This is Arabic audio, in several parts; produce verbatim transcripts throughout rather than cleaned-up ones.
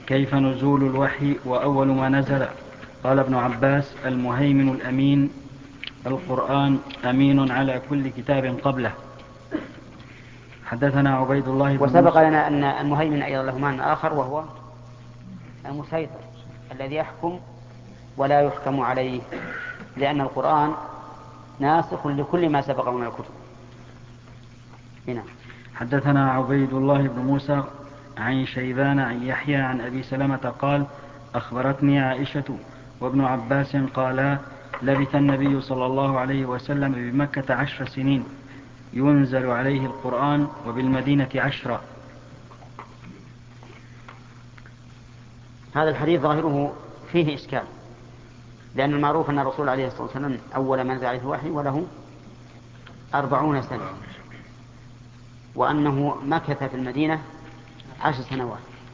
كيف نزول الوحي وأول ما نزل؟ قال ابن عباس: المهيمن الأمين، القرآن أمين على كل كتاب قبله. حدثنا عبيد الله بن وسبق موسى. لنا أن المهيمن أيضا له معنى آخر، وهو المسيطر الذي يحكم ولا يحكم عليه، لأن القرآن ناسخ لكل ما سبقه من الكتب. هنا حدثنا عبيد الله بن موسى عن شيبان عن يحيى عن أبي سلمة قال: أخبرتني عائشة وابن عباس قالا: لبث النبي صلى الله عليه وسلم بمكة عشر سنين ينزل عليه القرآن، وبالمدينة عشرا. هذا الحديث ظاهره فيه إشكال، لأن المعروف أن الرسول عليه الصلاة والسلام أول ما نزل عليه الوحي وله أربعون سنة، وأنه مكث في المدينة عشر سنوات،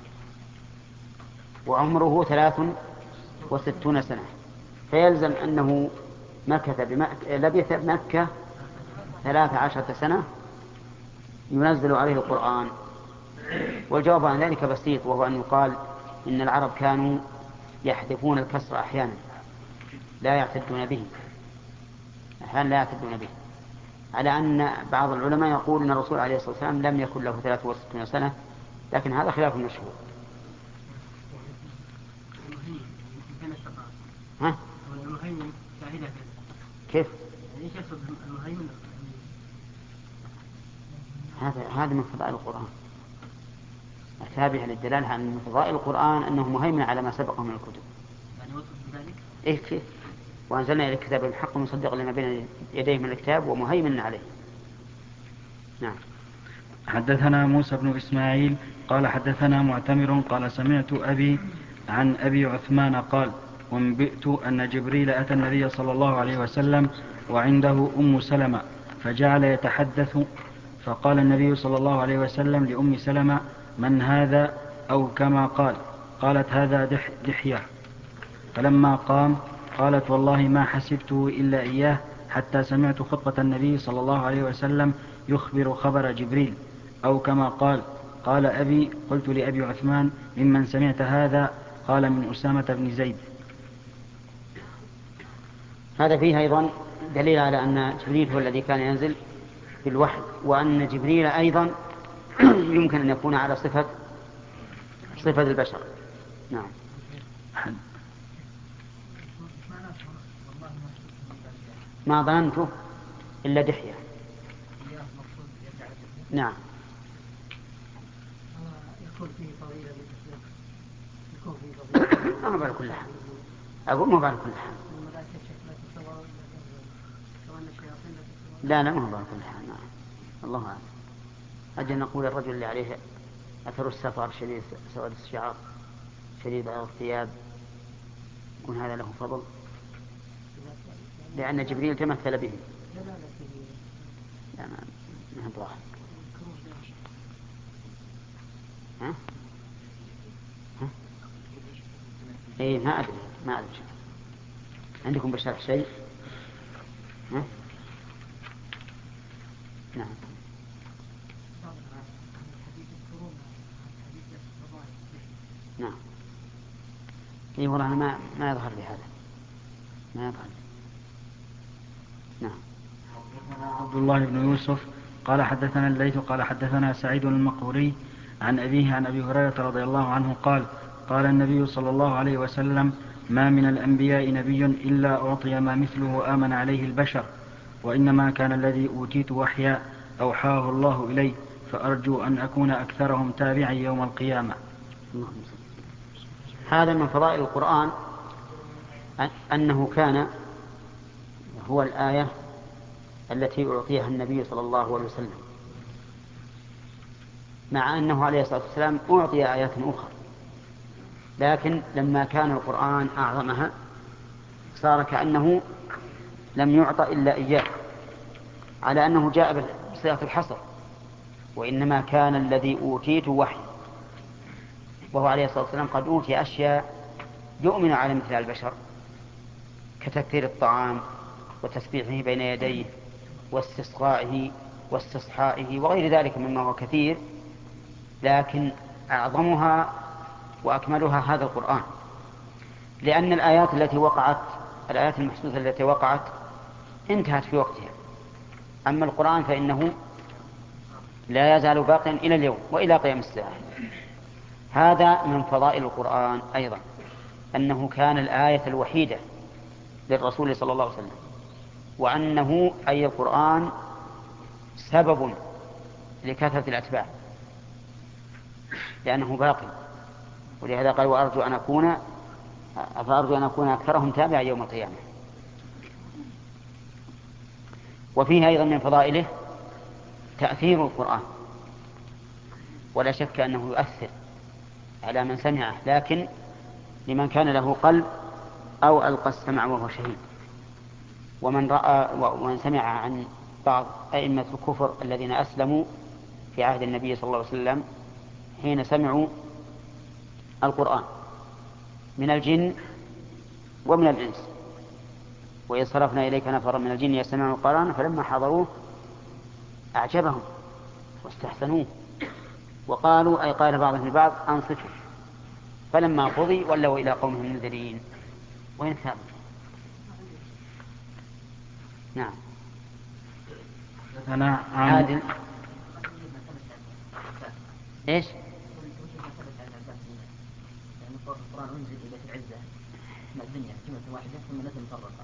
وعمره ثلاث وستون سنة، فيلزم أنه مكث بمكة لبث بمكة ثلاث عشرة سنة ينزل عليه القرآن. والجواب عن ذلك بسيط، وهو أن يقال إن العرب كانوا يحذفون الكسر أحيانا لا يعتدون به، أحيانا لا يعتدون به، على أن بعض العلماء يقول أن الرسول عليه الصلاة والسلام لم يكن له ثلاث وستون سنة، لكن هذا خلاف المشهور. ها؟ كيف؟ هذا هذا من فضائل القرآن، التابع للدلالة عن من فضائل القرآن أنه مهيمن على ما سبقه من الكتب. يعني وصف بذلك؟ إيه كيف؟ وأنزلنا إلى الكتاب بالحق مصدق لما بين يديه من الكتاب ومهيمن عليه. نعم. حدثنا موسى بن إسماعيل قال حدثنا معتمر قال سمعت أبي عن أبي عثمان قال: أنبئت أن جبريل أتى النبي صلى الله عليه وسلم وعنده أم سلمة فجعل يتحدث، فقال النبي صلى الله عليه وسلم لأم سلمة: من هذا؟ أو كما قال. قالت: هذا دح دحية. فلما قام قالت: والله ما حسبته إلا إياه حتى سمعت خطبة النبي صلى الله عليه وسلم يخبر خبر جبريل، أو كما قال. قال أبي: قلت لأبي عثمان: ممن سمعت هذا؟ قال: من أسامة بن زيد. هذا فيه أيضا دليل على أن جبريل هو الذي كان ينزل بالوحي، وأن جبريل أيضا يمكن أن يكون على صفة صفة البشر. نعم. ما ظننته إلا دحية. نعم. ما بعد كل حال، أقول ما بعد كل حال. لا لا ما بعد كل حال. نعم. الله أعلم. أجل نقول الرجل اللي عليه أثر السفر شديد سواد الشعر شديد على الثياب يكون هذا له فضل، لأن جبريل تمثل به. لا ما ما ظاهر. ها؟ ها؟ إيه ما أدري ما أدري. عندكم بشرح شيء؟ ها؟ نعم. نعم. إيه والله ما ما يظهر لي هذا، ما يظهر لي. نعم. عبد الله بن يوسف قال حدثنا الليث قال حدثنا سعيد المقبوري عن أبيه عن أبي هريرة رضي الله عنه قال: قال النبي صلى الله عليه وسلم: ما من الأنبياء نبي إلا أعطي ما مثله آمن عليه البشر، وإنما كان الذي أوتيت وحيا أوحاه الله إلي، فأرجو أن أكون أكثرهم تابعا يوم القيامة. هذا من فضائل القرآن أنه كان هو الآية التي أعطيها النبي صلى الله عليه وسلم، مع أنه عليه الصلاة والسلام أعطي آيات أخرى، لكن لما كان القرآن أعظمها صار كأنه لم يعطى إلا إياه، على أنه جاء بصيغة الحصر: وإنما كان الذي أوتيت وحي. وهو عليه الصلاة والسلام قد أوتي أشياء يؤمن على مثل البشر، كتكثير الطعام وتسبيحه بين يديه واستسقائه واستصحائه وغير ذلك مما هو كثير، لكن أعظمها وأكملها هذا القرآن، لأن الآيات التي وقعت الآيات المحسوسة التي وقعت انتهت في وقتها، أما القرآن فإنه لا يزال باقيا إلى اليوم وإلى قيام الساعة. هذا من فضائل القرآن أيضا، أنه كان الآية الوحيدة للرسول صلى الله عليه وسلم، وأنه أي القرآن سبب لكثرة الأتباع لأنه باقي، ولهذا قال وأرجو أن أكون فأرجو أن أكون أكثرهم تابعا يوم القيامة. وفيه أيضا من فضائله تأثير القرآن، ولا شك أنه يؤثر على من سمعه، لكن لمن كان له قلب أو ألقى السمع وهو شهيد. ومن رأى ومن سمع عن بعض أئمة الكفر الذين أسلموا في عهد النبي صلى الله عليه وسلم حين سمعوا القرآن من الجن ومن الإنس، وإذ صرفنا إليك نفرا من الجن يستمعون القرآن فلما حضروه أعجبهم واستحسنوه وقالوا أي قال بعضهم البعض أنصتوا، فلما قضي ولوا إلى قومهم منذرين. وين كتاب؟ نعم. أنا عادل إيش؟ القرآن أنزل إلى العزة مع الدنيا جملة واحدة ثم نزل مفرقة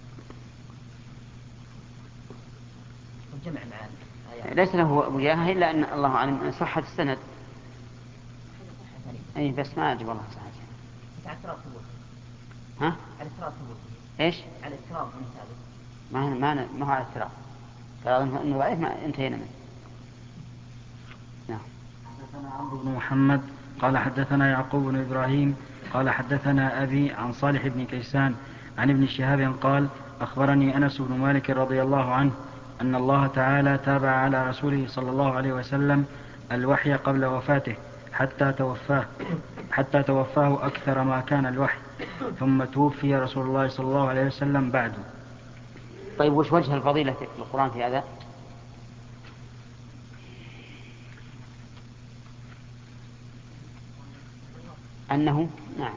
والجمع معا ليس له وجاهه إلا أن الله أعلم صحة السند. أي بس ما أجب الله صحته. على افتراض ثبوته. ها؟ على افتراض ثبوته. إيش؟ على افتراض من ثابت. ما ما ما هو على افتراض. قال إنه ضعيف ما انتهينا منه. نعم. حدثنا عمرو بن محمد قال حدثنا يعقوب بن إبراهيم قال حدثنا أبي عن صالح بن كيسان عن ابن شهاب قال أخبرني أنس بن مالك رضي الله عنه أن الله تعالى تابع على رسوله صلى الله عليه وسلم الوحي قبل وفاته حتى توفاه حتى توفاه أكثر ما كان الوحي، ثم توفي رسول الله صلى الله عليه وسلم بعده. طيب وش وجه الفضيلة في القرآن في هذا؟ أنه نعم.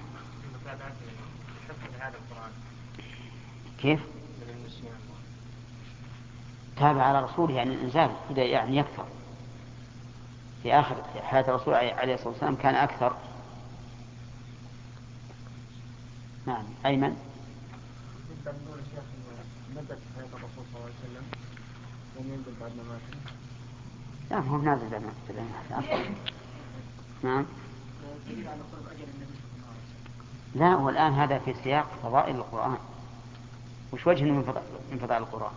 كيف؟ تابع على رسوله يعني الإنزال يعني يكثر في آخر حياة الرسول عليه الصلاة والسلام كان أكثر. نعم. أيمن. مدة حياة الرسول صلى الله عليه وسلم لم ينزل بعد مماته. لا هو نازل بعد مماته. نعم. لا هو الآن هذا في سياق فضائل القرآن. وش وجه من فضائل القرآن؟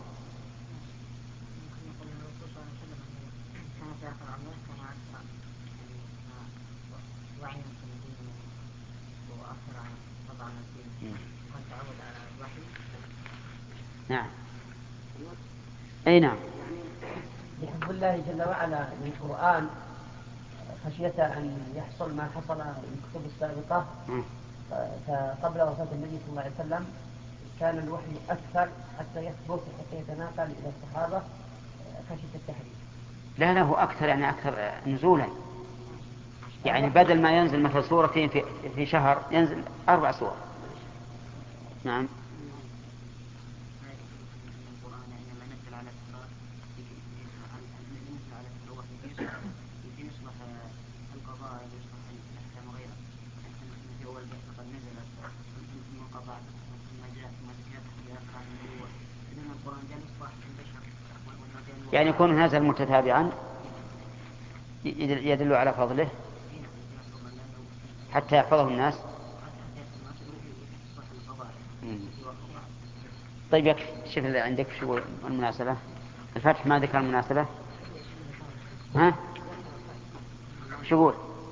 نعم. أي نعم. بحب الله جل وعلا للقرآن خشية أن يحصل ما حصل في الكتب السابقة. فقبل وفاة النبي صلى الله عليه وسلم كان الوحي أكثر حتى يثبت وحتى يتناقل إلى الصحابة خشية التحريف. لا لا هو أكثر يعني أكثر نزولا، يعني بدل ما ينزل مثل سورتين في في شهر ينزل أربع سور. نعم. يعني يكون نزل متتابعا يدل على فضله حتى يحفظه الناس. طيب يكفي. شوف اللي عندك شو المناسبة. الفتح ما ذكر المناسبة. ها شو يقول؟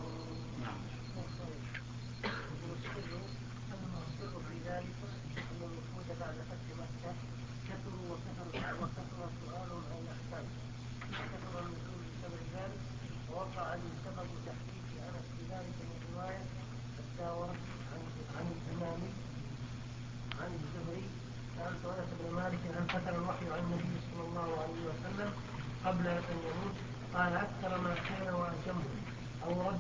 ووقع لي سبب تحديث أنس بذلك من رواية الداور عن الإمامي عن الزهري سألت أنس بن مالك أن فتر الوحي عن النبي صلى الله عليه وسلم قبل أن يموت؟ قال أكثر ما كان وأتمه أو رد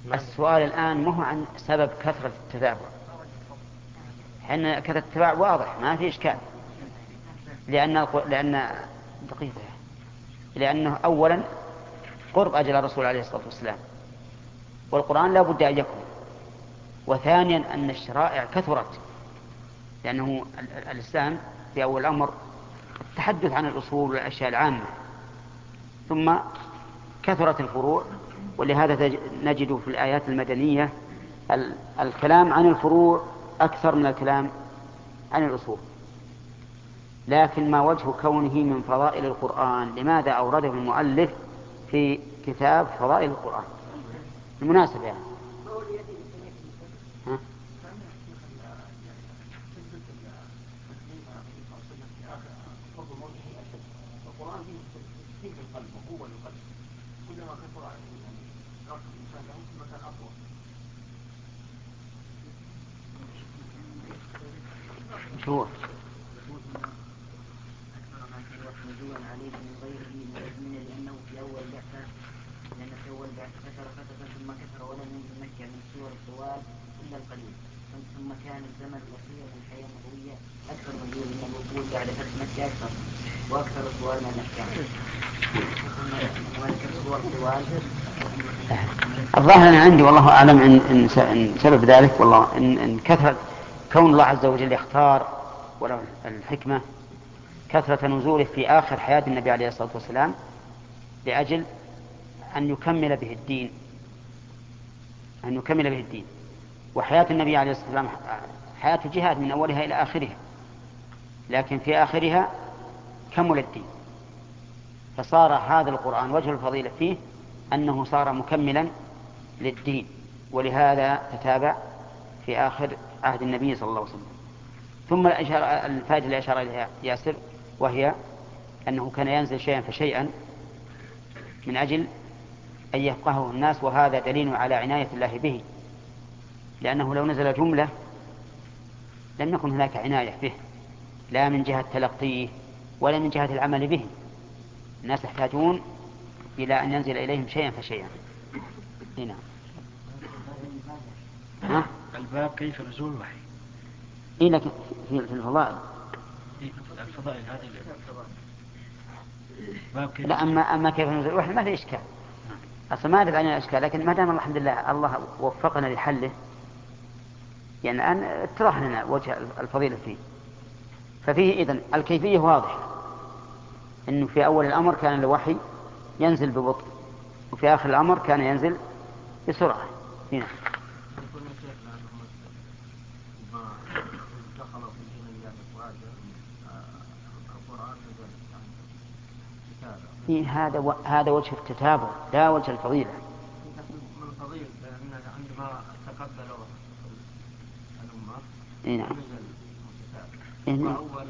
السؤال الآن مو عن سبب كثرة التتابع، حين كثرة التتابع واضح ما في إشكال، لأن لأن دقيقة لأنه أولا قرب أجل الرسول عليه الصلاة والسلام، والقرآن لا بد أن يكون، وثانيا أن الشرائع كثرت، لأنه الإسلام في أول الأمر التحدث عن الأصول والأشياء العامة، ثم كثرت الفروع، ولهذا نجد في الآيات المدنية الكلام عن الفروع أكثر من الكلام عن الأصول. لكن ما وجه كونه من فضائل القرآن؟ لماذا أورده المؤلف في كتاب فضائل القرآن؟ المناسبة يعني ها؟ شو عليه من غيره من لأنه في أول بعثة لأن في أول بعثة كثر كثر ثم كثر ولم ينزل مكة من سور الطوال إلا القليل، ثم كان الزمن القصير من الحياة النبوية أكثر نزول من الوصول بعد فتح مكة أكثر وأكثر الطوال من الأحكام. الظاهر أنا عندي والله أعلم إن, إن سبب ذلك والله إن, إن كثرة كون الله عز وجل يختار ولا الحكمة كثرة نزوله في آخر حياة النبي عليه الصلاة والسلام لأجل أن يكمل به الدين أن يكمل به الدين وحياة النبي عليه الصلاة والسلام حياة جهاد من أولها إلى آخرها، لكن في آخرها كمل الدين، فصار هذا القرآن وجه الفضيلة فيه أنه صار مكملا للدين، ولهذا تتابع في آخر عهد النبي صلى الله عليه وسلم. ثم الفائدة اللي أشار إليها ياسر وهي أنه كان ينزل شيئا فشيئا من أجل أن يفقهه الناس، وهذا دليل على عناية الله به، لأنه لو نزل جملة لم يكن هناك عناية به لا من جهة تلقيه ولا من جهة العمل به. الناس يحتاجون إلى أن ينزل إليهم شيئا فشيئا. هنا ها؟ الباب كيف نزول الوحي؟ إيه لكن في الفضائل الفضائل هذه باب كيف لا أما أما كيف نزول الوحي ما في إشكال، أصلا ما أدري عن الأشكال، لكن ما دام الحمد لله الله وفقنا لحله، يعني الآن اتضح لنا وجه الفضيلة فيه. ففيه إذن الكيفية واضحة، إنه في أول الأمر كان الوحي ينزل ببطء، وفي آخر الأمر كان ينزل بسرعة. هنا إيه هذا و... هذا وجه التتابع لا وجه الفضيلة. من فضيل لأن عندما تقبلوا الأمة إيه نعم. إيه وأول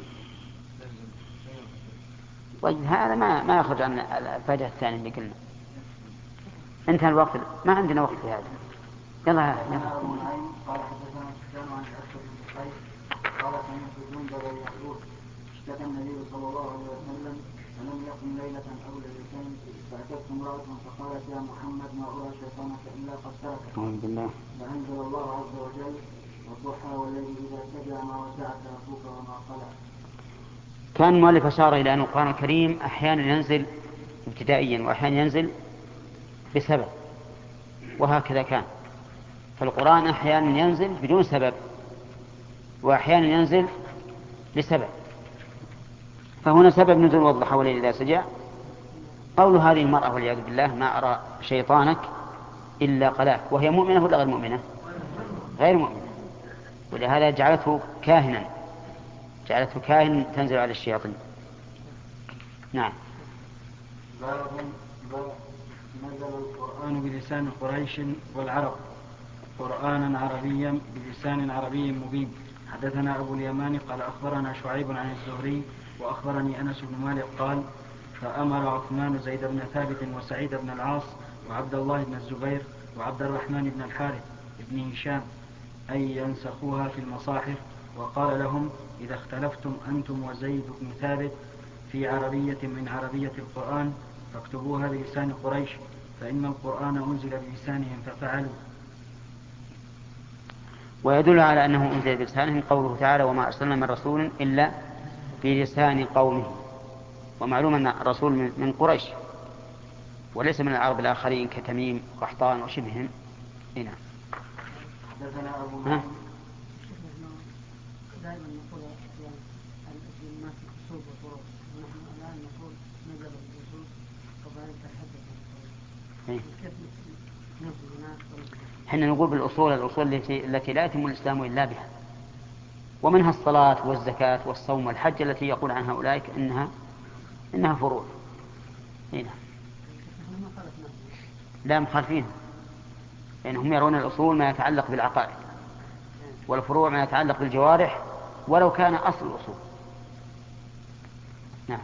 طيب هذا ما ما يخرج عن الفائدة الثانية اللي قلنا. انتهى الوقت، ما عندنا وقت في هذا. يلا يلا. قال حدثنا سفيان عن الأسود بن قيس قال سمعت جندب يقول اشتكى النبي صلى الله عليه وسلم فلم يقم ليلة أو ليلتين فأتته امرأة فقالت يا محمد ما أرى شيطانك إلا قد تركك. فأنزل الله عز وجل والضحى والليل إذا سجى ما ودعك ربك وما قلى. كان المؤلف أشار إلى أن القرآن الكريم أحيانا ينزل ابتدائيا وأحيانا ينزل بسبب، وهكذا كان. فالقرآن أحيانا ينزل بدون سبب وأحيانا ينزل لسبب، فهنا سبب نزول والضحى والليل إذا سجى قول هذه المرأة والعياذ بالله ما أرى شيطانك إلا قلاك، وهي مؤمنة ولا غير مؤمنة؟ غير مؤمنة، ولهذا جعلته كاهنا جعلته كاهن تنزل على الشياطين. نعم. باب باب نزل القرآن بلسان قريش والعرب قرآنا عربيا بلسان عربي مبين. حدثنا أبو اليمان قال أخبرنا شعيب عن الزهري وأخبرني أنس بن مالك قال فأمر عثمان زيد بن ثابت وسعيد بن العاص وعبد الله بن الزبير وعبد الرحمن بن الحارث بن هشام أن ينسخوها في المصاحف، وقال لهم إذا اختلفتم أنتم وزيد بن ثابت في عربية من عربية القرآن فاكتبوها بلسان قريش فإن القرآن أنزل بلسانهم ففعلوا. ويدل على أنه أنزل بلسانهم قوله تعالى وما أرسلنا من رسول إلا بلسان قومه. ومعلوم أن الرسول من قريش وليس من العرب الآخرين كتميم وقحطان وشبههم. هنا حدثنا أبو ها؟ دائما نقول الناس أصول وفروع، ونحن الآن نقول نزل الأصول وبعد تحدث. كيف نفهم الناس؟ حين نقول بالأصول الأصول التي, التي لا يتم الإسلام إلا بها، ومنها الصلاة والزكاة والصوم والحج التي يقول عنها أولئك إنها إنها فروع. هنا لا مخالفين، لأنهم يرون الأصول ما يتعلق بالعقائد، والفروع ما يتعلق بالجوارح ولو كان أصل الأصول. نعم.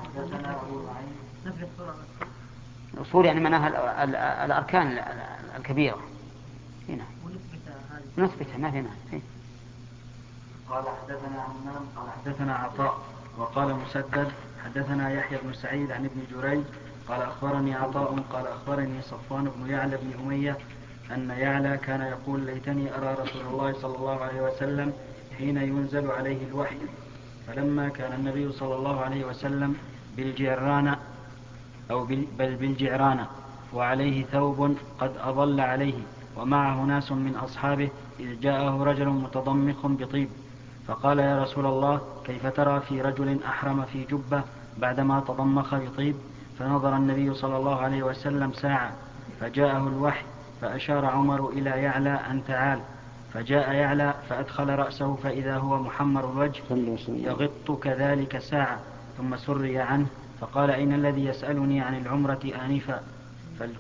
الأصول يعني مناها الأركان الكبيرة. هنا نثبتها ما في معنى. قال حدثنا همام قال حدثنا عطاء وقال مسدد حدثنا يحيى بن سعيد عن ابن جريج قال أخبرني عطاء قال أخبرني صفوان بن يعلى بن أمية أن يعلى كان يقول ليتني أرى رسول الله صلى الله عليه وسلم حين ينزل عليه الوحي، فلما كان النبي صلى الله عليه وسلم بالجعرانة أو بل بالجعرانة وعليه ثوب قد أظل عليه ومعه ناس من أصحابه إذ جاءه رجل متضمخ بطيب فقال يا رسول الله كيف ترى في رجل أحرم في جبة بعدما تضمخ بطيب؟ فنظر النبي صلى الله عليه وسلم ساعة فجاءه الوحي فأشار عمر إلى يعلى أن تعال، فجاء يعلى فأدخل رأسه فإذا هو محمر الوجه يغط كذلك ساعة ثم سري عنه فقال أين الذي يسألني عن العمرة آنفا؟ فال...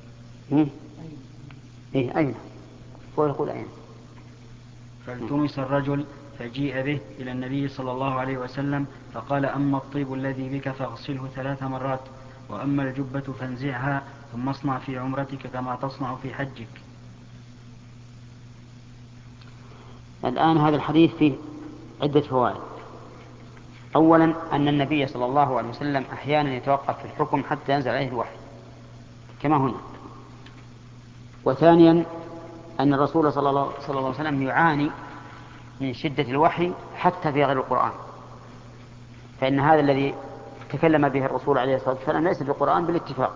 إيه أين؟ هو يقول أين؟ فالتمس الرجل فجيء به إلى النبي صلى الله عليه وسلم فقال أما الطيب الذي بك فاغسله ثلاث مرات، وأما الجبة فانزعها ثم اصنع في عمرتك كما تصنع في حجك. الآن هذا الحديث فيه عدة فوائد. أولا أن النبي صلى الله عليه وسلم أحيانا يتوقف في الحكم حتى ينزل عليه الوحي كما هنا. وثانيا أن الرسول صلى الله عليه وسلم يعاني من شدة الوحي حتى في غير القرآن، فإن هذا الذي تكلم به الرسول عليه الصلاة والسلام ليس بالقرآن بالاتفاق.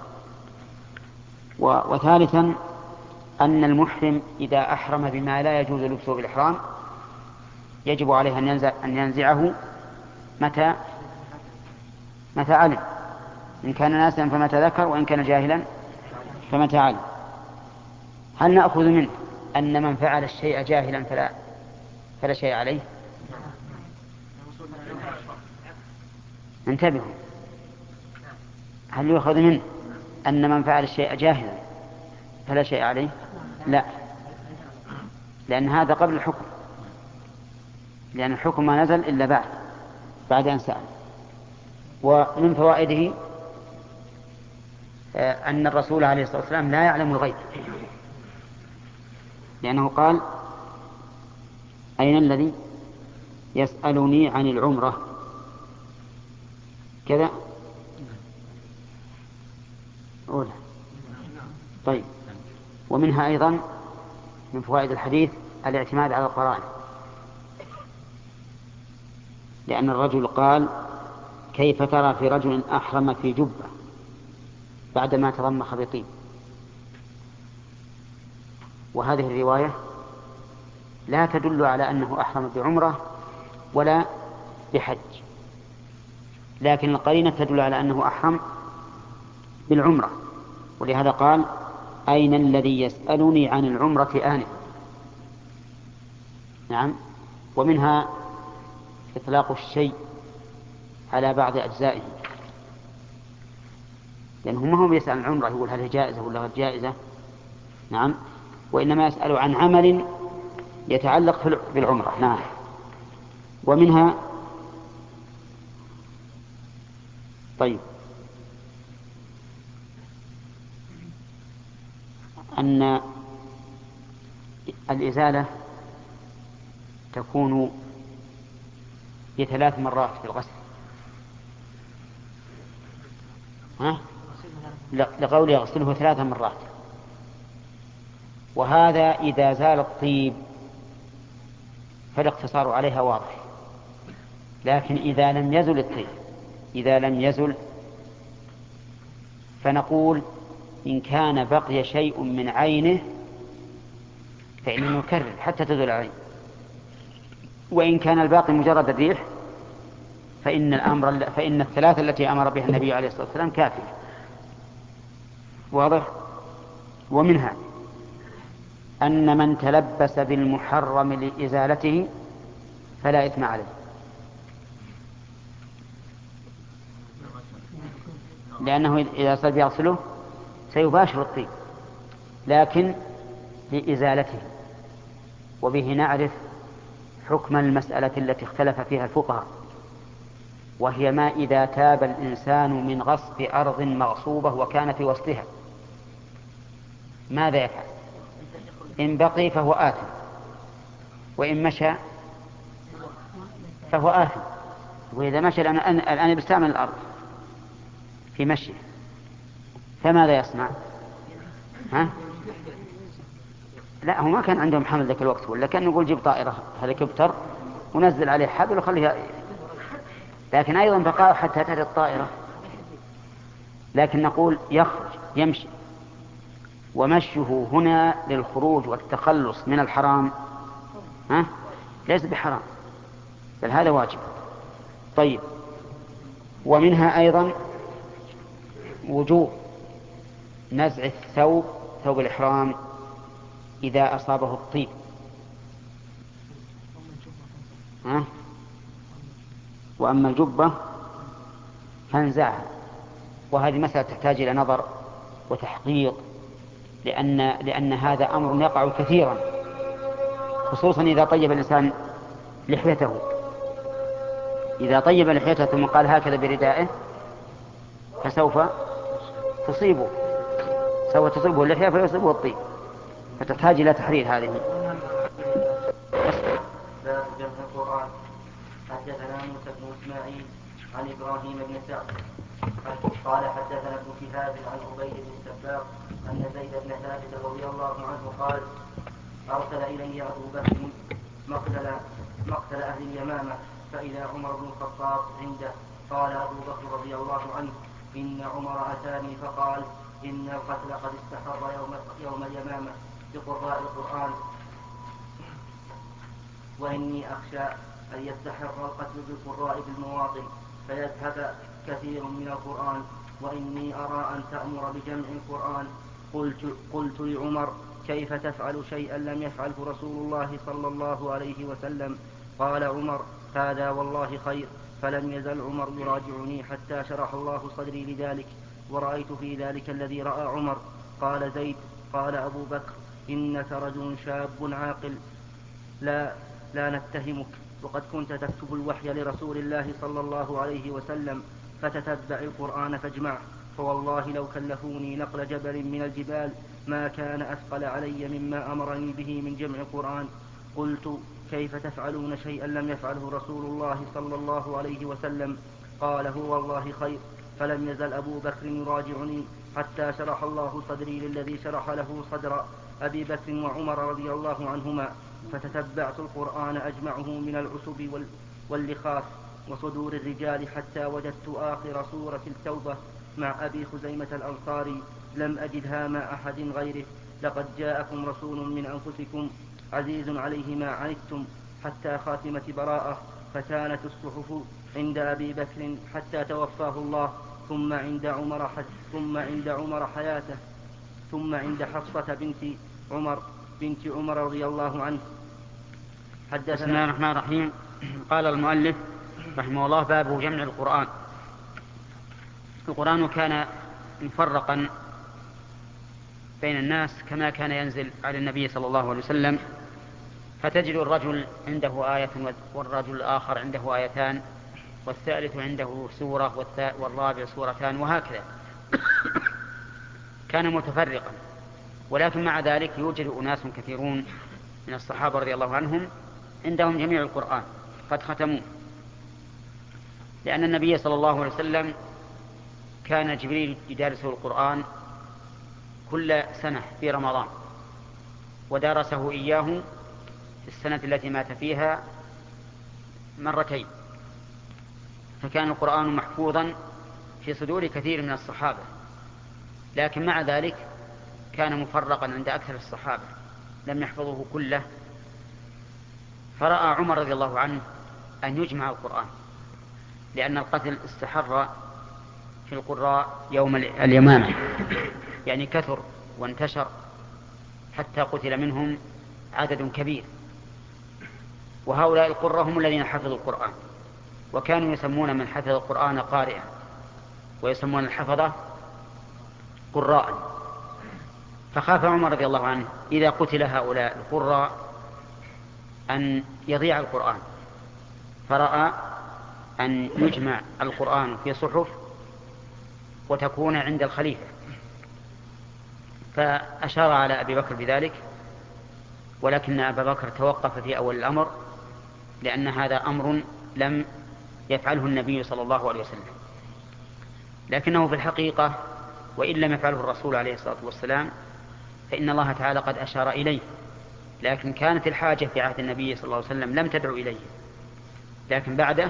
وثالثا أن المحرم إذا أحرم بما لا يجوز لبسه بالإحرام يجب عليه أن ينزع أن ينزعه متى متى علم، إن كان ناسا فمتى ذكر، وإن كان جاهلا فمتى علم. هل نأخذ منه أن من فعل الشيء جاهلا فلا فلا شيء عليه؟ انتبهوا، هل يؤخذ منه أن من فعل الشيء جاهلا فلا شيء عليه؟ لا، لأن هذا قبل الحكم، لأن الحكم ما نزل إلا بعد بعد أن سأل. ومن فوائده أن الرسول عليه الصلاة والسلام لا يعلم الغيب، لأنه قال أين الذي يسألني عن العمرة كذا أولى. طيب، ومنها أيضا من فوائد الحديث الاعتماد على القرائن، لأن الرجل قال كيف ترى في رجل أحرم في جبة بعدما تضمخ بطيب، وهذه الرواية لا تدل على أنه أحرم بعمرة ولا بحج، لكن القرينة تدل على أنه أحرم بالعمرة، ولهذا قال أين الذي يسألني عن العمرة آنفا. نعم. ومنها إطلاق الشيء على بعض أجزائه، لأنه ما هو يسأل عن العمرة يقول هل هي جائزة ولا غير جائزة، نعم، وإنما يسأل عن عمل يتعلق بالعمرة. نعم. ومنها طيب أن الإزالة تكون بثلاث مرات في الغسل. ها؟ لقول يغسله ثلاث مرات. وهذا إذا زال الطيب فالاقتصار عليها واضح. لكن إذا لم يزل الطيب إذا لم يزل فنقول إن كان بقي شيء من عينه فإنه نكرر حتى تزول العين، وإن كان الباقي مجرد الريح فإن الأمر فإن الثلاثة التي أمر بها النبي عليه الصلاة والسلام كافية. واضح؟ ومنها أن من تلبس بالمحرم لإزالته فلا إثم عليه، لأنه إذا صار يغسله سيباشر الطيب لكن لإزالته. وبه نعرف حكم المسألة التي اختلف فيها الفقهاء، وهي ما إذا تاب الإنسان من غصب أرض مغصوبة وكان في وسطها ماذا يفعل؟ إن بقي فهو آثم، وإن مشى فهو آثم. وإذا مشى الآن بيستعمل الأرض في مشي فماذا يصنع؟ ها؟ لا، هو ما كان عندهم حمل ذاك الوقت، ولا كان نقول جيب طائرة هليكوبتر ونزل عليه حبل وخليها، لكن أيضا بقاء حتى تأتي الطائرة. لكن نقول يخرج يمشي، ومشه هنا للخروج والتخلص من الحرام ها؟ ليس بحرام، بل هذا واجب. طيب، ومنها أيضا وجوب نزع الثوب ثوب الإحرام إذا أصابه الطيب ها؟ وأما الجبة فانزعها، وهذه مسألة تحتاج إلى نظر وتحقيق، لأن, لأن هذا أمر يقع كثيرا، خصوصا إذا طيب الإنسان لحيته. إذا طيب لحيته ثم قال هكذا بردائه فسوف تصيبه سوف تصيبه اللحية فيصيبه الطيب، فتحتاج إلى تحرير هذه. باب جمع القرآن. حدثنا موسى بن إسماعيل عن إبراهيم بن سعد قال حدثنا ابن شهاب عن عبيد بن السباق أن زيد بن ثابت رضي الله عنه قال أرسل إلي أبو بكر مقتل, مقتل أهل اليمامة فإذا عمر بن الخطاب عنده. قال أبو بكر رضي الله عنه إن عمر أتاني فقال إن القتل قد استحر يوم, يوم اليمامة بقراء القرآن، وإني أخشى أن يستحر القتل بالقراء بالمواطن فيذهب كثير من القرآن، وإني أرى أن تأمر بجمع القرآن. قلت, قلت لعمر كيف تفعل شيئا لم يفعله رسول الله صلى الله عليه وسلم؟ قال عمر هذا والله خير. فلم يزل عمر يراجعني حتى شرح الله صدري لذلك، ورأيت في ذلك الذي رأى عمر. قال زيد قال أبو بكر إنك رجل شاب عاقل لا, لا نتهمك، وقد كنت تكتب الوحي لرسول الله صلى الله عليه وسلم، فتتبع القرآن فاجمعه، فوالله لو كلفوني نقل جبل من الجبال ما كان أثقل علي مما أمرني به من جمع القرآن. قلت كيف تفعلون شيئا لم يفعله رسول الله صلى الله عليه وسلم؟ قال هو والله خير. فلم يزل أبو بكر يراجعني حتى شرح الله صدري للذي شرح له صدر أبي بكر وعمر رضي الله عنهما، فتتبعت القرآن أجمعه من العسب واللخاف وصدور الرجال حتى وجدت آخر سورة التوبة مع أبي خزيمة الأنصاري لم أجدها مع أحد غيره. لقد جاءكم رسول من أنفسكم عزيز عليه ما عنتم حتى خاتمة براءة. فكانت الصحف عند أبي بكر حتى توفاه الله، ثم عند عمر ثم عند عمر حياته، ثم عند حفصة بنت عمر بنت عمر رضي الله عنه. حدثنا. بسم الله الرحمن الرحيم. قال المؤلف رحمه الله باب جمع القرآن. القرآن كان مفرقا بين الناس كما كان ينزل على النبي صلى الله عليه وسلم، فتجد الرجل عنده آية والرجل الآخر عنده آيتان والثالث عنده سورة والرابع سورتان وهكذا. كان متفرقا، ولكن مع ذلك يوجد أناس كثيرون من الصحابة رضي الله عنهم عندهم جميع القرآن قد ختموه، لأن النبي صلى الله عليه وسلم كان جبريل يدارسه القرآن كل سنة في رمضان، ودارسه إياه في السنة التي مات فيها مرتين، فكان القرآن محفوظا في صدور كثير من الصحابة، لكن مع ذلك كان مفرقا عند أكثر الصحابة لم يحفظوه كله. فرأى عمر رضي الله عنه أن يجمع القرآن، لأن القتل استحر في القراء يوم اليمامة، يعني كثر وانتشر حتى قتل منهم عدد كبير، وهؤلاء القراء هم الذين حفظوا القرآن، وكانوا يسمون من حفظ القرآن قارئا، ويسمون الحفظة قراء. فخاف عمر رضي الله عنه إذا قتل هؤلاء القراء أن يضيع القرآن، فرأى أن يجمع القرآن في صحف وتكون عند الخليفة، فأشار على أبي بكر بذلك، ولكن أبا بكر توقف في أول الأمر، لأن هذا أمر لم يفعله النبي صلى الله عليه وسلم، لكنه في الحقيقة وإن لم يفعله الرسول عليه الصلاة والسلام فإن الله تعالى قد أشار إليه، لكن كانت الحاجة في عهد النبي صلى الله عليه وسلم لم تدعو إليه، لكن بعده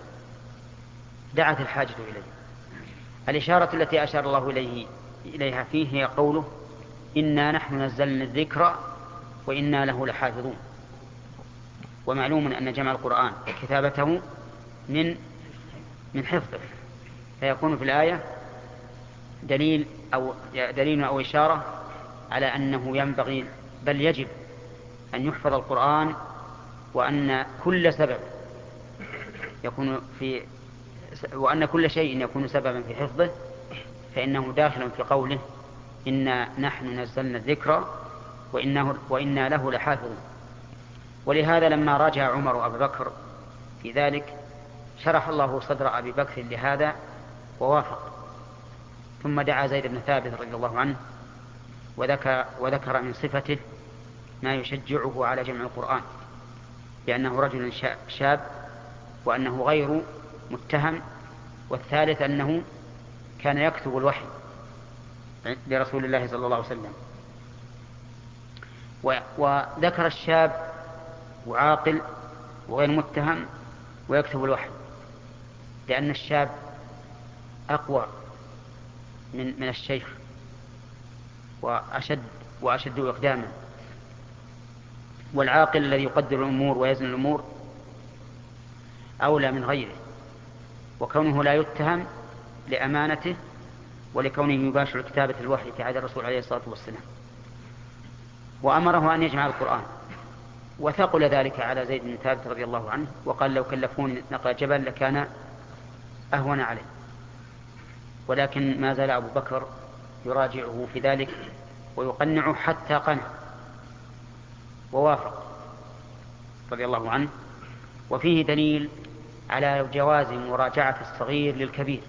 دعت الحاجة إليه. الإشارة التي أشار الله إليه إليها فيه هي قوله إنا نحن نزلنا الذكر وإنا له لحافظون. ومعلوم أن جمع القرآن وكتابته من من حفظه، فيكون في الآية دليل أو دليل أو إشارة على أنه ينبغي بل يجب أن يحفظ القرآن، وأن كل سبب يكون في وأن كل شيء يكون سببا في حفظه فإنه داخل في قوله إنا نحن نزلنا الذكر وإنه وإنا له لحافظون. ولهذا لما راجع عمر وأبو بكر في ذلك شرح الله صدر أبي بكر لهذا ووافق، ثم دعا زيد بن ثابت رضي الله عنه وذكر, وذكر من صفته ما يشجعه على جمع القرآن، لأنه رجل شاب وأنه غير متهم، والثالث أنه كان يكتب الوحي لرسول الله صلى الله عليه وسلم. وذكر الشاب وعاقل وغير متهم ويكتب الوحي، لأن الشاب أقوى من من الشيخ وأشد وأشد إقداما، والعاقل الذي يقدر الأمور ويزن الأمور أولى من غيره، وكونه لا يتهم لأمانته ولكونه يباشر كتابة الوحي في عهد الرسول عليه الصلاة والسلام. وأمره أن يجمع القرآن، وثقل ذلك على زيد بن ثابت رضي الله عنه، وقال لو كلفوني نقل جبل لكان أهون عليه، ولكن ما زال أبو بكر يراجعه في ذلك ويقنعه حتى قنع ووافق رضي الله عنه. وفيه دليل على جواز مراجعة الصغير للكبير،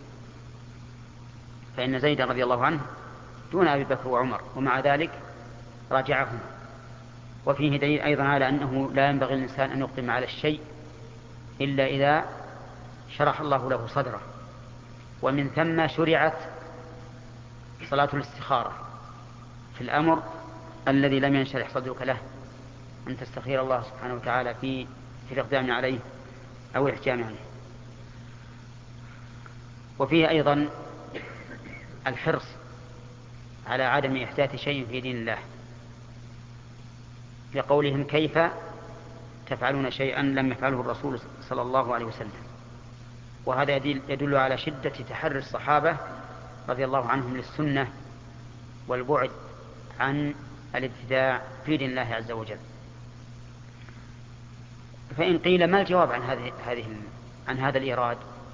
فإن زيد رضي الله عنه دون أبي بكر وعمر ومع ذلك راجعهم. وفيه دليل أيضا على أنه لا ينبغي الإنسان أن يقدم على الشيء إلا إذا شرح الله له صدره، ومن ثم شرعت صلاة الاستخارة في الأمر الذي لم ينشرح صدرك له، أن تستخير الله سبحانه وتعالى في في الإقدام عليه أو الإحجام عنه. وفيه أيضا الحرص على عدم إحداث شيء في دين الله، لقولهم كيف تفعلون شيئا لم يفعله الرسول صلى الله عليه وسلم. وهذا يدل على شدة تحري الصحابة رضي الله عنهم للسنة والبعد عن الابتداع في دين الله عز وجل. فإن قيل ما الجواب عن هذه هذه عن هذا الإيراد؟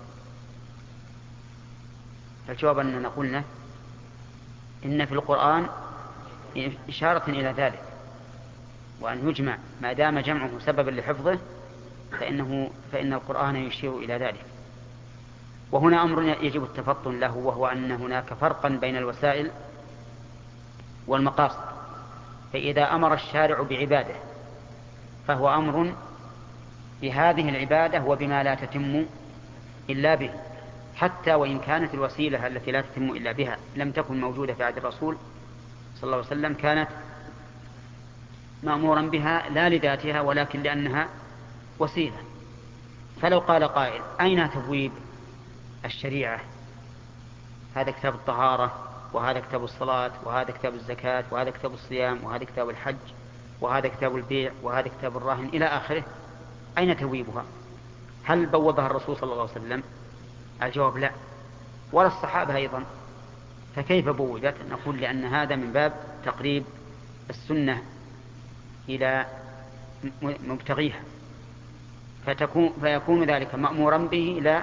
فالجواب أننا قلنا إن في القرآن إشارة إلى ذلك، وأن يجمع ما دام جمعه سببا لحفظه فإنه فإن القرآن يشير إلى ذلك. وهنا أمر يجب التفطن له، وهو أن هناك فرقا بين الوسائل والمقاصد. فإذا أمر الشارع بعبادة فهو أمر بهذه العبادة وبما لا تتم إلا به، حتى وإن كانت الوسيلة التي لا تتم إلا بها لم تكن موجودة في عهد الرسول صلى الله عليه وسلم، كانت مأمورا بها لا لذاتها ولكن لأنها وسيلة. فلو قال قائل أين تبويب الشريعة؟ هذا كتاب الطهارة، وهذا كتاب الصلاة، وهذا كتاب الزكاة، وهذا كتاب الصيام، وهذا كتاب الحج، وهذا كتاب البيع، وهذا كتاب الرهن إلى آخره، أين تبويبها؟ هل بوبها الرسول صلى الله عليه وسلم؟ الجواب لا، ولا الصحابة أيضا. فكيف بوبت؟ نقول لأن هذا من باب تقريب السنة إلى مبتغيها، فتكون فيكون ذلك مأمورا به لا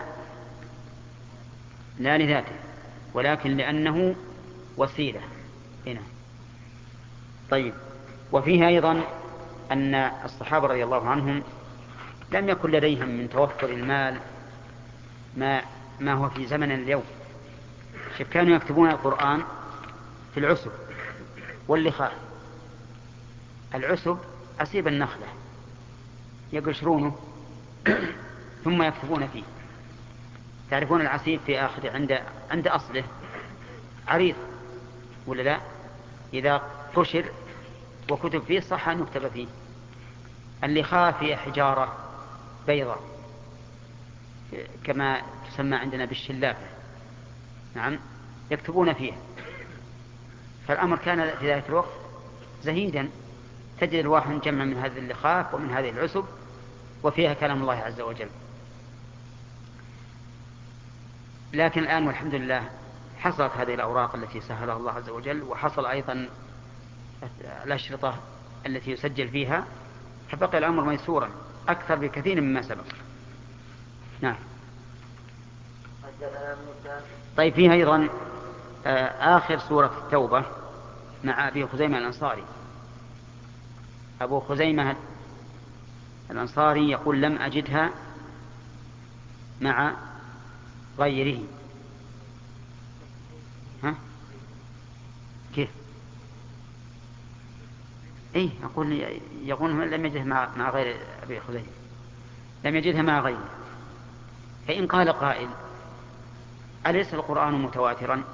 لا لذاته ولكن لأنه وسيلة هنا. طيب، وفيه أيضا أن الصحابة رضي الله عنهم لم يكن لديهم من توفر المال ما, ما هو في زمن اليوم. كانوا يكتبون القرآن في العسب واللخاء. العسب عسيب النخلة يقشرونه ثم يكتبون فيه. تعرفون العسيب في آخر عند عند أصله عريض ولا لا؟ إذا قشر وكتب فيه صح أن يكتب فيه. اللخاء فيه حجارة بيضاء كما تسمى عندنا بالشلافة، نعم، يكتبون فيه. فالأمر كان في ذلك الوقت زهيدا، تجد الواحد جمع من هذه اللخاف ومن هذه العسب وفيها كلام الله عز وجل. لكن الآن والحمد لله حصلت هذه الأوراق التي سهلها الله عز وجل، وحصل أيضا الأشرطة التي يسجل فيها، فبقي الأمر ميسورا أكثر بكثير مما سبق. نعم. طيب، فيها أيضا آخر سورة التوبة مع أبي خزيمة الأنصاري. أبو خزيمة الأنصاري يقول لم أجدها مع غيره. ها؟ كيف؟ إيه، أقول يقول لم يجدها مع, مع غير أبي خزيمة، لم يجدها مع غيره. فإن قال قائل أليس القرآن متواترا؟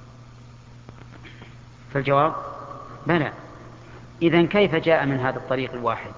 فالجواب بلى. إذن كيف جاء من هذا الطريق الواحد؟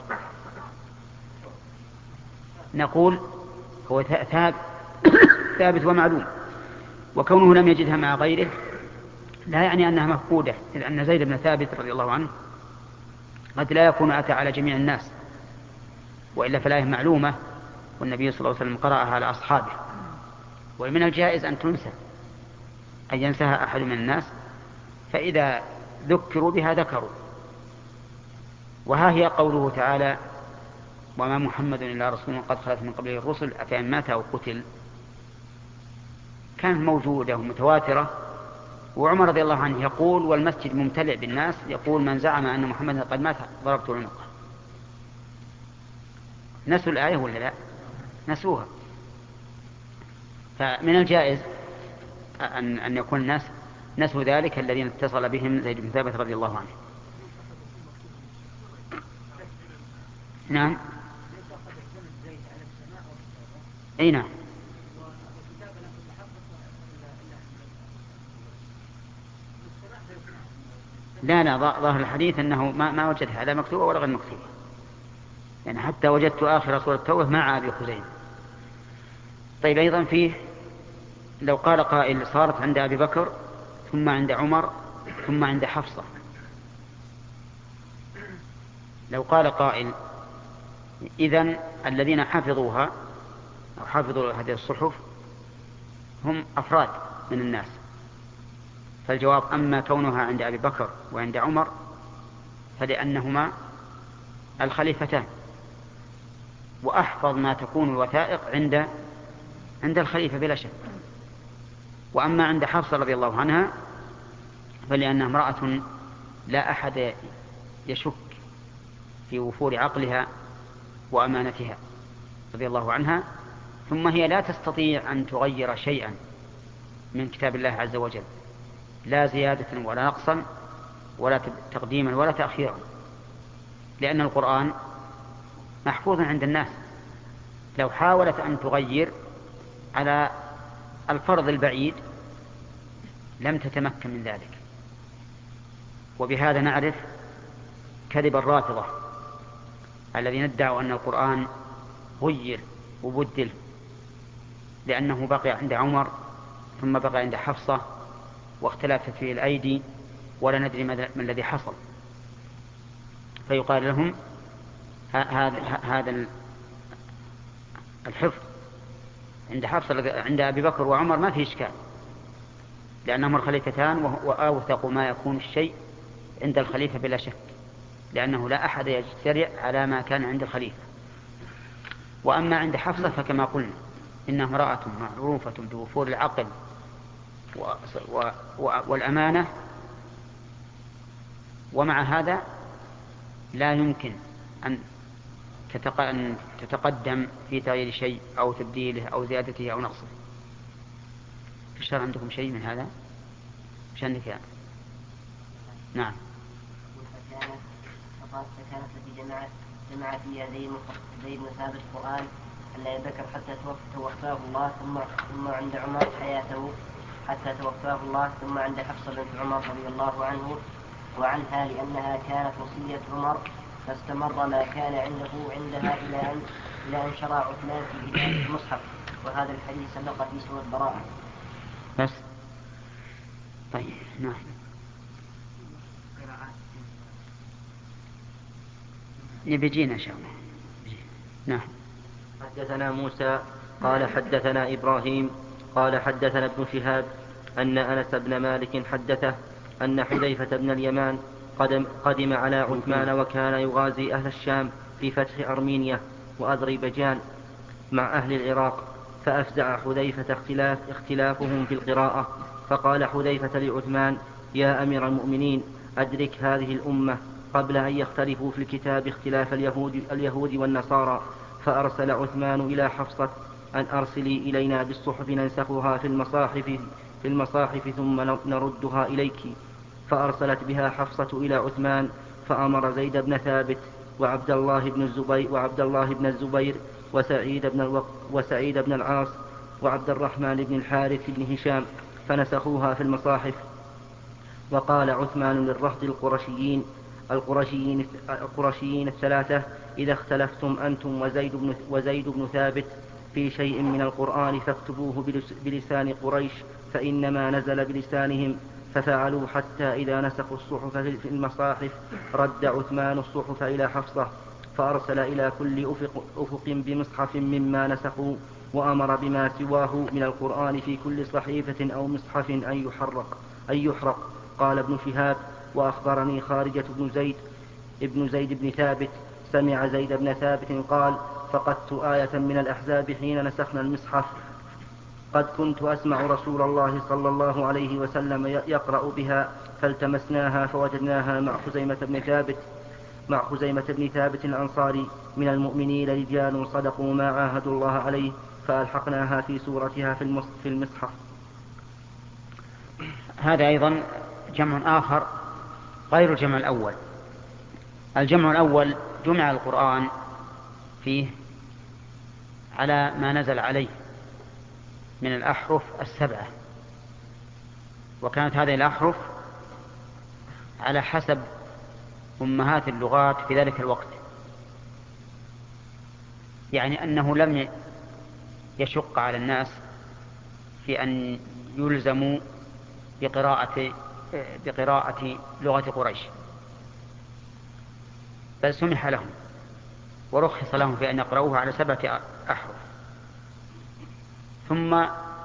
نقول هو ثابت ومعلوم، وكونه لم يجدها مع غيره لا يعني أنها مفقودة، إذ أن زيد بن ثابت رضي الله عنه قد لا يكون أتى على جميع الناس، وإلا فالآية معلومة والنبي صلى الله عليه وسلم قرأها على أصحابه. ومن الجائز أن تنسى، أن ينساها أحد من الناس، فإذا ذكروا بها ذكروا. وها هي قوله تعالى وما محمد إلا رسول قد خلت من قبله الرسل أفإن مات أو قتل، كانت موجودة ومتواترة. وعمر رضي الله عنه يقول والمسجد ممتلئ بالناس، يقول من زعم أن محمد قد مات ضربت عنقه. نسوا الآية ولا لا؟ نسوها. فمن الجائز أن, أن يكون الناس نسوا ذلك الذين اتصل بهم زيد بن ثابت رضي الله عنه. نعم. أي نعم. لا لا، ظاهر الحديث أنه ما, ما وجدها لا مكتوبة ولا غير مكتوبة، يعني حتى وجدت آخر سورة التوبة مع أبي خزيمة. طيب، أيضا فيه لو قال قائل صارت عند أبي بكر ثم عند عمر ثم عند حفصة. لو قال قائل إذن الذين حفظوها أو حفظوا هذه الصحف هم أفراد من الناس، فالجواب أما كونها عند أبي بكر وعند عمر فلأنهما الخليفتان، وأحفظ ما تكون الوثائق عند عند الخليفة بلا شك. وأما عند حفصة رضي الله عنها فلأنها امرأة لا أحد يشك في وفور عقلها وأمانتها رضي الله عنها، ثم هي لا تستطيع أن تغير شيئا من كتاب الله عز وجل، لا زيادة ولا نقصا ولا تقديما ولا تأخيرا، لأن القرآن محفوظ عند الناس. لو حاولت أن تغير على الفرض البعيد لم تتمكن من ذلك. وبهذا نعرف كذب الرافضة الذين ادعوا أن القرآن غير وبدل، لأنه بقي عند عمر ثم بقي عند حفصة واختلفت فيه الأيدي ولا ندري ما الذي حصل، فيقال لهم هذا الحفظ عند حفصة عند أبي بكر وعمر ما فيه إشكال، لأنهما الخليفتان وأوثق ما يكون الشيء عند الخليفة بلا شك، لأنه لا أحد يجترئ على ما كان عند الخليفة. وأما عند حفصة فكما قلنا إنها امرأة معروفة بوفور العقل والأمانة، ومع هذا لا يمكن أن تتقدم في تغيير شيء أو تبديله أو زيادته أو نقصه. في الشرع عندكم شيء من هذا؟ شأنك يعني. نعم. فكانت التي جمعت جمع فيها زيد بن ثابت القرآن ألا يذكر حتى توفاه الله، ثم ثم عند عمر حياته حتى توفاه الله، ثم عند حفصة بنت عمر رضي الله عنه وعنها لأنها كانت وصية عمر، فاستمر ما كان عنده عندها إلى أن إلى أن شرع عثمان في كتابه المصحف، وهذا الحديث سبق في سورة براءة. بس طيب نعم. يبيجينا إن شاء الله. نعم. حدثنا موسى قال حدثنا إبراهيم قال حدثنا ابن شهاب أن أنس بن مالك حدثه أن حذيفة بن اليمان قدم, قدم على عثمان وكان يغازي أهل الشام في فتح أرمينيا وأذربيجان مع أهل العراق، فأفزع حذيفة اختلاف اختلافهم في القراءة، فقال حذيفة لعثمان: يا أمير المؤمنين، أدرك هذه الأمة قبل أن يختلفوا في الكتاب اختلاف اليهود, اليهود والنصارى. فأرسل عثمان إلى حفصة أن أرسلي إلينا بالصحف ننسخها في المصاحف, في المصاحف ثم نردها إليك. فأرسلت بها حفصة إلى عثمان، فأمر زيد بن ثابت وعبد الله بن الزبير, وعبد الله بن الزبير وسعيد بن, الوق وسعيد بن العاص وعبد الرحمن بن الحارث بن هشام فنسخوها في المصاحف. وقال عثمان للرهط القرشيين القرشيين, القرشيين الثلاثة: إذا اختلفتم أنتم وزيد بن, وزيد بن ثابت في شيء من القرآن فاكتبوه بلسان قريش، فإنما نزل بلسانهم. ففعلوا حتى إذا نسخوا الصحف في المصاحف رد عثمان الصحف إلى حفصة، فأرسل إلى كل أفق, أفق بمصحف مما نسخوا، وأمر بما سواه من القرآن في كل صحيفة أو مصحف أن يحرق, أن يحرق. قال ابن شهاب: وأخبرني خارجة بن زيد ابن زيد بن ثابت سمع زيد بن ثابت قال: فقدت آية من الأحزاب حين نسخنا المصحف، قد كنت أسمع رسول الله صلى الله عليه وسلم يقرأ بها، فالتمسناها فوجدناها مع خزيمة بن ثابت مع خزيمة بن ثابت الأنصاري من المؤمنين رجال صدقوا ما عاهدوا الله عليه، فألحقناها في سورتها في المصحف. هذا أيضا جمع آخر غير الجمع الأول. الجمع الأول جمع القرآن فيه على ما نزل عليه من الأحرف السبعة، وكانت هذه الأحرف على حسب أمهات اللغات في ذلك الوقت، يعني أنه لم يشق على الناس في أن يلزموا بقراءة, بقراءة لغة قريش، بل سمح لهم ورخص لهم في أن يقرأوها على سبعة أحرف. ثم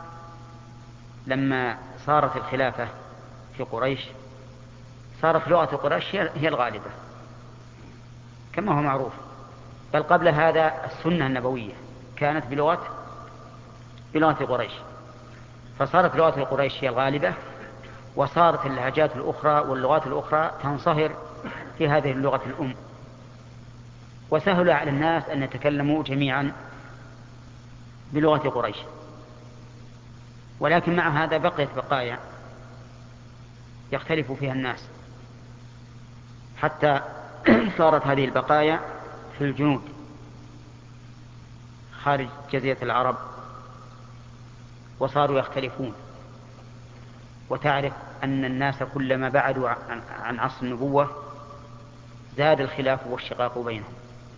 لما صارت الخلافة في قريش صارت لغة قريش هي الغالبة كما هو معروف، بل قبل هذا السنة النبوية كانت بلغة بلغة قريش، فصارت لغة قريش هي الغالبة، وصارت اللهجات الأخرى واللغات الأخرى تنصهر في هذه اللغة الأم، وسهل على الناس أن يتكلموا جميعا بلغة قريش. ولكن مع هذا بقيت بقايا يختلف فيها الناس، حتى صارت هذه البقايا في الجنوب خارج جزيرة العرب وصاروا يختلفون. وتعرف أن الناس كلما بعدوا عن عصر النبوة زاد الخلاف والشقاق بينهم.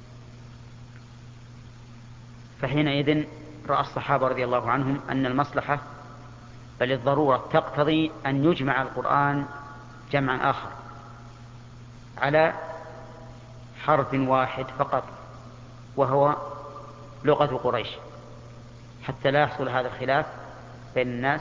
فحينئذ رأى الصحابة رضي الله عنهم أن المصلحة بل الضرورة تقتضي أن يجمع القرآن جمعا آخر على حرف واحد فقط، وهو لغة قريش، حتى لا يحصل هذا الخلاف بين الناس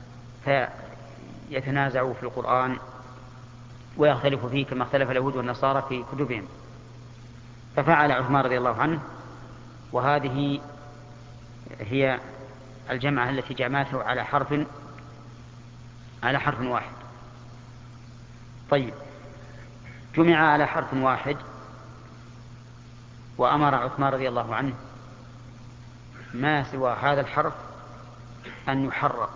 فيتنازعوا في القرآن ويختلفوا فيه كما اختلف اليهود والنصارى في كتبهم. ففعل عثمان رضي الله عنه، وهذه هي الجمعة التي جمعته على حرف على حرف واحد. طيب، جمع على حرف واحد، وأمر عثمان رضي الله عنه ما سوى هذا الحرف أن يحرق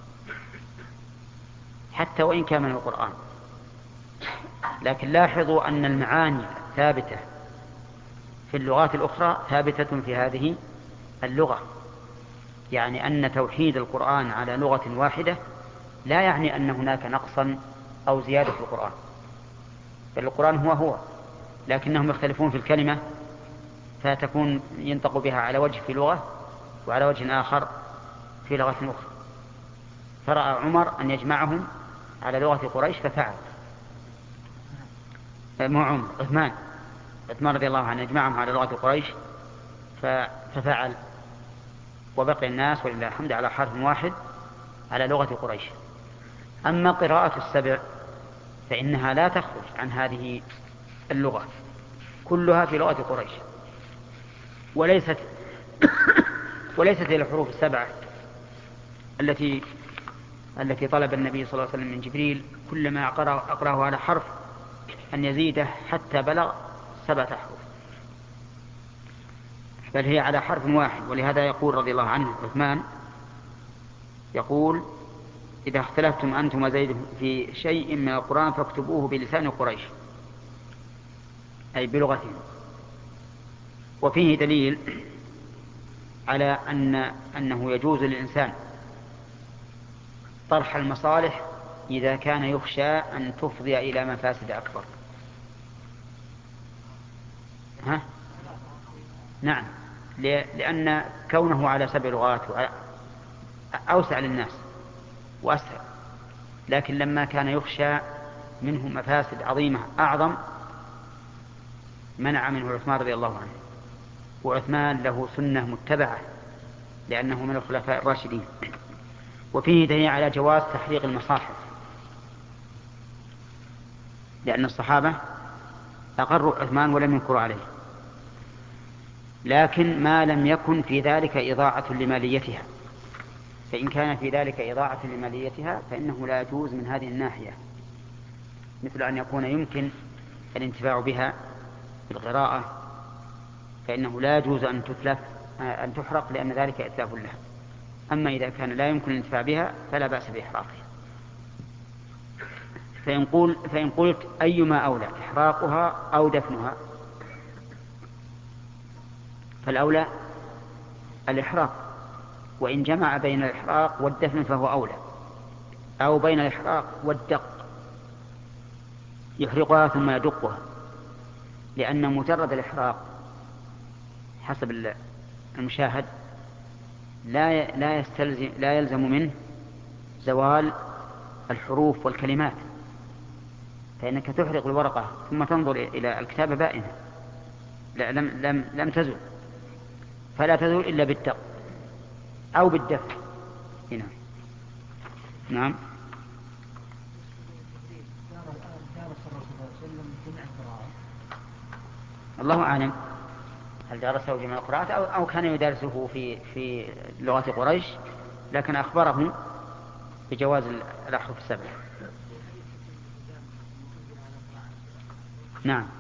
حتى وإن كان من القرآن. لكن لاحظوا أن المعاني ثابتة في اللغات الأخرى ثابتة في هذه اللغة، يعني أن توحيد القرآن على لغة واحدة لا يعني أن هناك نقصا أو زيادة في القرآن، بل القرآن هو هو، لكنهم يختلفون في الكلمة، فتكون ينطق بها على وجه في لغة وعلى وجه آخر في لغة أخرى. فرأى عمر أن يجمعهم على لغة قريش ففعل. مو عمر، عثمان عثمان رضي الله عنه يجمعهم على لغة قريش ففعل، وبقي الناس ولله الحمد على حرف واحد على لغة قريش. أما قراءة السبع فإنها لا تخرج عن هذه اللغة، كلها في لغة قريش، وليست وليست هي الحروف السبعة التي التي طلب النبي صلى الله عليه وسلم من جبريل كلما أقرأه على حرف أن يزيده حتى بلغ سبعة حروف، بل هي على حرف واحد. ولهذا يقول رضي الله عنه عثمان، يقول: إذا اختلفتم أنتم وزيد في شيء من القرآن فاكتبوه بلسان قريش، أي بلغتهم. وفيه دليل على أن أنه يجوز للإنسان طرح المصالح إذا كان يخشى أن تفضي إلى مفاسد أكبر. ها؟ نعم، لأن كونه على سبع لغات أوسع للناس وأسهل، لكن لما كان يخشى منه مفاسد عظيمة أعظم منع منه عثمان رضي الله عنه. وعثمان له سنة متبعة لأنه من الخلفاء الراشدين. وفيه دليل على جواز تحريق المصاحف، لأن الصحابة أقروا عثمان ولم ينكروا عليه، لكن ما لم يكن في ذلك إضاعة لماليتها. فإن كان في ذلك إضاعة لماليتها فإنه لا يجوز من هذه الناحية، مثل أن يكون يمكن الانتفاع بها بالقراءة، فإنه لا يجوز أن تتلف أن تحرق لأن ذلك إتلاف لها. أما إذا كان لا يمكن الانتفاع بها فلا بأس بإحراقها. فإن, قول فإن قلت أيما أولى إحراقها أو دفنها، فالأولى الإحراق، وإن جمع بين الإحراق والدفن فهو أولى، أو بين الإحراق والدق، يحرقها ثم يدقها، لأن مجرد الإحراق حسب المشاهد لا لا يستلزم لا يلزم منه زوال الحروف والكلمات، فإنك تحرق الورقة ثم تنظر إلى الكتابة بائنة لا لم لم لم تزل، فلا تزول إلا بالدق أو بالدفن. هنا نعم. الله أعلم هل درسه جميع القراءات أو, أو كان يدرسه في في لغة قريش، لكن أخبرهم بجواز الأحرف السبع. نعم.